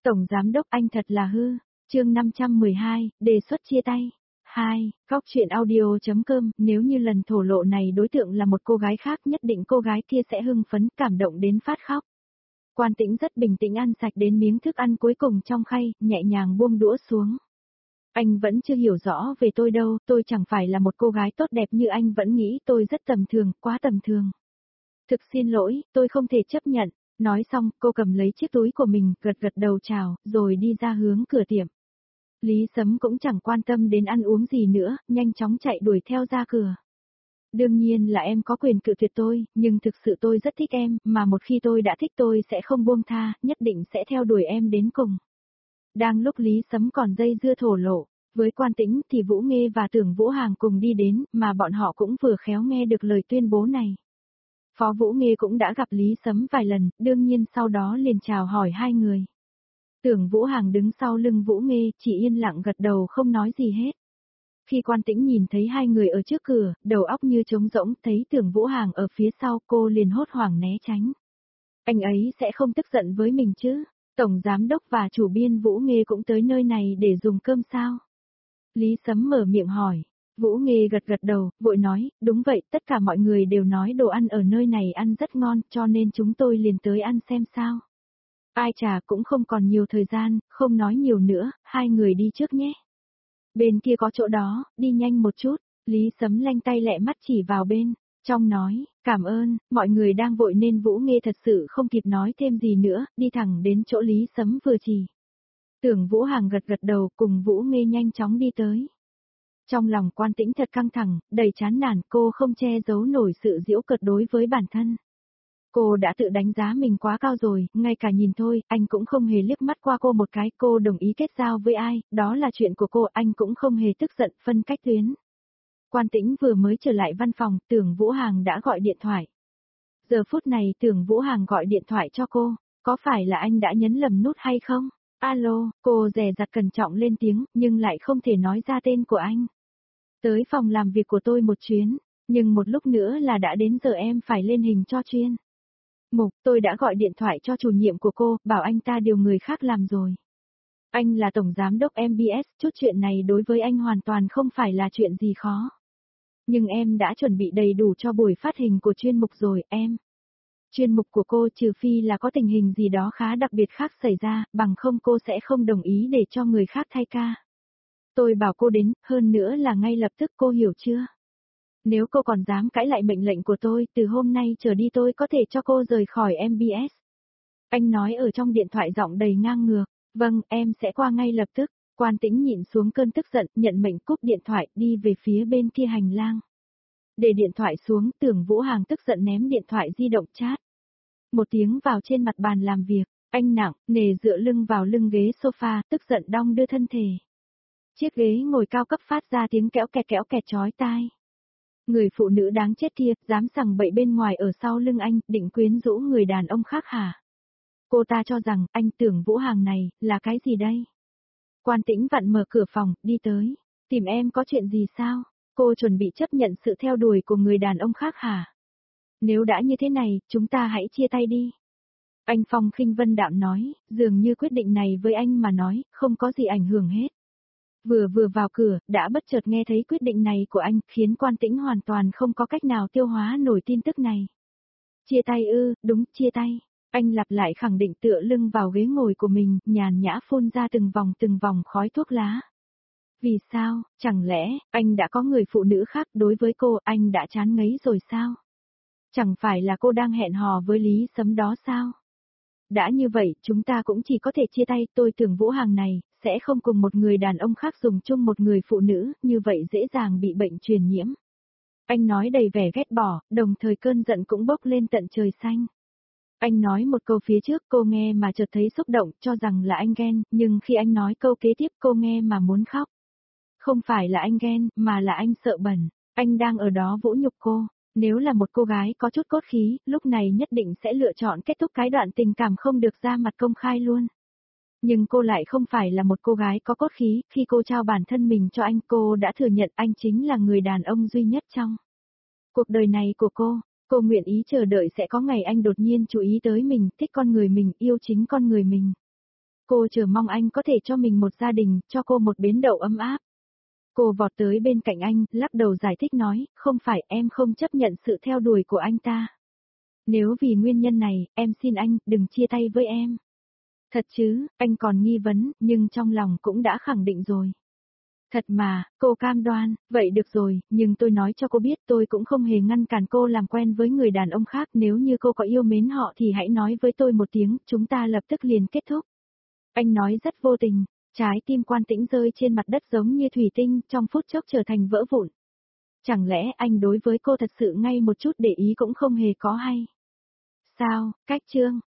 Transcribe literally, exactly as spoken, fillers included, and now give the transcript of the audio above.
Tổng Giám Đốc anh thật là hư. Chương năm trăm mười hai, đề xuất chia tay. hai. Góc truyện audio.com, nếu như lần thổ lộ này đối tượng là một cô gái khác nhất định cô gái kia sẽ hưng phấn cảm động đến phát khóc. Quan Tĩnh rất bình tĩnh ăn sạch đến miếng thức ăn cuối cùng trong khay, nhẹ nhàng buông đũa xuống. Anh vẫn chưa hiểu rõ về tôi đâu, tôi chẳng phải là một cô gái tốt đẹp như anh vẫn nghĩ, tôi rất tầm thường, quá tầm thường. Thực xin lỗi, tôi không thể chấp nhận. Nói xong, cô cầm lấy chiếc túi của mình, gật gật đầu chào, rồi đi ra hướng cửa tiệm. Lý Sấm cũng chẳng quan tâm đến ăn uống gì nữa, nhanh chóng chạy đuổi theo ra cửa. Đương nhiên là em có quyền cự tuyệt tôi, nhưng thực sự tôi rất thích em, mà một khi tôi đã thích tôi sẽ không buông tha, nhất định sẽ theo đuổi em đến cùng. Đang lúc Lý Sấm còn dây dưa thổ lộ, với Quan Tĩnh thì Vũ Nghê và Tưởng Vũ Hàng cùng đi đến, mà bọn họ cũng vừa khéo nghe được lời tuyên bố này. Phó Vũ Nghê cũng đã gặp Lý Sấm vài lần, đương nhiên sau đó liền chào hỏi hai người. Tưởng Vũ Hàng đứng sau lưng Vũ Nghê, chỉ yên lặng gật đầu không nói gì hết. Khi Quan Tĩnh nhìn thấy hai người ở trước cửa, đầu óc như trống rỗng, thấy Tưởng Vũ Hàng ở phía sau, cô liền hốt hoảng né tránh. Anh ấy sẽ không tức giận với mình chứ? Tổng Giám Đốc và chủ biên Vũ Nghê cũng tới nơi này để dùng cơm sao? Lý Sấm mở miệng hỏi. Vũ Nghê gật gật đầu, vội nói, đúng vậy, tất cả mọi người đều nói đồ ăn ở nơi này ăn rất ngon, cho nên chúng tôi liền tới ăn xem sao. Ai chà, cũng không còn nhiều thời gian, không nói nhiều nữa, hai người đi trước nhé. Bên kia có chỗ đó, đi nhanh một chút. Lý Sấm lanh tay lẹ mắt chỉ vào bên, trong nói, cảm ơn, mọi người đang vội nên Vũ Nghê thật sự không kịp nói thêm gì nữa, đi thẳng đến chỗ Lý Sấm vừa chỉ. Tưởng Vũ Hàng gật gật đầu cùng Vũ Nghê nhanh chóng đi tới. Trong lòng Quan Tĩnh thật căng thẳng, đầy chán nản, cô không che giấu nổi sự giễu cợt đối với bản thân. Cô đã tự đánh giá mình quá cao rồi, ngay cả nhìn thôi, anh cũng không hề liếc mắt qua cô một cái, cô đồng ý kết giao với ai, đó là chuyện của cô, anh cũng không hề tức giận, phân cách tuyến. Quan Tĩnh vừa mới trở lại văn phòng, Tưởng Vũ Hàng đã gọi điện thoại. Giờ phút này Tưởng Vũ Hàng gọi điện thoại cho cô, có phải là anh đã nhấn lầm nút hay không? Alo, cô dè dặt cẩn trọng lên tiếng, nhưng lại không thể nói ra tên của anh. Tới phòng làm việc của tôi một chuyến, nhưng một lúc nữa là đã đến giờ em phải lên hình cho chuyên mục, tôi đã gọi điện thoại cho chủ nhiệm của cô, bảo anh ta điều người khác làm rồi. Anh là tổng giám đốc em bê ét, chút chuyện này đối với anh hoàn toàn không phải là chuyện gì khó. Nhưng em đã chuẩn bị đầy đủ cho buổi phát hình của chuyên mục rồi, em. Chuyên mục của cô trừ phi là có tình hình gì đó khá đặc biệt khác xảy ra, bằng không cô sẽ không đồng ý để cho người khác thay ca. Tôi bảo cô đến, hơn nữa là ngay lập tức, cô hiểu chưa? Nếu cô còn dám cãi lại mệnh lệnh của tôi, từ hôm nay trở đi tôi có thể cho cô rời khỏi em bê ét. Anh nói ở trong điện thoại giọng đầy ngang ngược. Vâng, em sẽ qua ngay lập tức. Quan Tĩnh nhịn xuống cơn tức giận, nhận mệnh cúp điện thoại, đi về phía bên kia hành lang. Để điện thoại xuống, Tưởng Vũ Hàng tức giận ném điện thoại di động chát. Một tiếng vào trên mặt bàn làm việc, anh nặng, nề dựa lưng vào lưng ghế sofa, tức giận đong đưa thân thể. Chiếc ghế ngồi cao cấp phát ra tiếng kéo kẹt kéo kẹt chói tai. Người phụ nữ đáng chết kia, dám sằng bậy bên ngoài ở sau lưng anh, định quyến rũ người đàn ông khác hả? Cô ta cho rằng, anh Tưởng Vũ Hàng này, là cái gì đây? Quan Tĩnh vặn mở cửa phòng, đi tới. Tìm em có chuyện gì sao? Cô chuẩn bị chấp nhận sự theo đuổi của người đàn ông khác hả? Nếu đã như thế này, chúng ta hãy chia tay đi. Anh Phong khinh vân đạm nói, dường như quyết định này với anh mà nói, không có gì ảnh hưởng hết. Vừa vừa vào cửa, đã bất chợt nghe thấy quyết định này của anh, khiến Quan Tĩnh hoàn toàn không có cách nào tiêu hóa nổi tin tức này. Chia tay ư, đúng, chia tay. Anh lặp lại khẳng định tựa lưng vào ghế ngồi của mình, nhàn nhã phun ra từng vòng từng vòng khói thuốc lá. Vì sao, chẳng lẽ, anh đã có người phụ nữ khác, đối với cô, anh đã chán ngấy rồi sao? Chẳng phải là cô đang hẹn hò với Lý Sấm đó sao? Đã như vậy, chúng ta cũng chỉ có thể chia tay, tôi tưởng Vũ Hàng này, sẽ không cùng một người đàn ông khác dùng chung một người phụ nữ, như vậy dễ dàng bị bệnh truyền nhiễm. Anh nói đầy vẻ ghét bỏ, đồng thời cơn giận cũng bốc lên tận trời xanh. Anh nói một câu phía trước cô nghe mà chợt thấy xúc động, cho rằng là anh ghen, nhưng khi anh nói câu kế tiếp cô nghe mà muốn khóc. Không phải là anh ghen, mà là anh sợ bẩn, anh đang ở đó vũ nhục cô. Nếu là một cô gái có chút cốt khí, lúc này nhất định sẽ lựa chọn kết thúc cái đoạn tình cảm không được ra mặt công khai luôn. Nhưng cô lại không phải là một cô gái có cốt khí, khi cô trao bản thân mình cho anh, cô đã thừa nhận anh chính là người đàn ông duy nhất trong cuộc đời này của cô. Cô nguyện ý chờ đợi sẽ có ngày anh đột nhiên chú ý tới mình, thích con người mình, yêu chính con người mình. Cô chờ mong anh có thể cho mình một gia đình, cho cô một bến đậu ấm áp. Cô vọt tới bên cạnh anh, lắc đầu giải thích nói, không phải em không chấp nhận sự theo đuổi của anh ta. Nếu vì nguyên nhân này, em xin anh, đừng chia tay với em. Thật chứ, anh còn nghi vấn, nhưng trong lòng cũng đã khẳng định rồi. Thật mà, cô cam đoan, vậy được rồi, nhưng tôi nói cho cô biết tôi cũng không hề ngăn cản cô làm quen với người đàn ông khác, nếu như cô có yêu mến họ thì hãy nói với tôi một tiếng, chúng ta lập tức liền kết thúc. Anh nói rất vô tình, trái tim Quan Tĩnh rơi trên mặt đất giống như thủy tinh, trong phút chốc trở thành vỡ vụn. Chẳng lẽ anh đối với cô thật sự ngay một chút để ý cũng không hề có hay? Sao, cách chương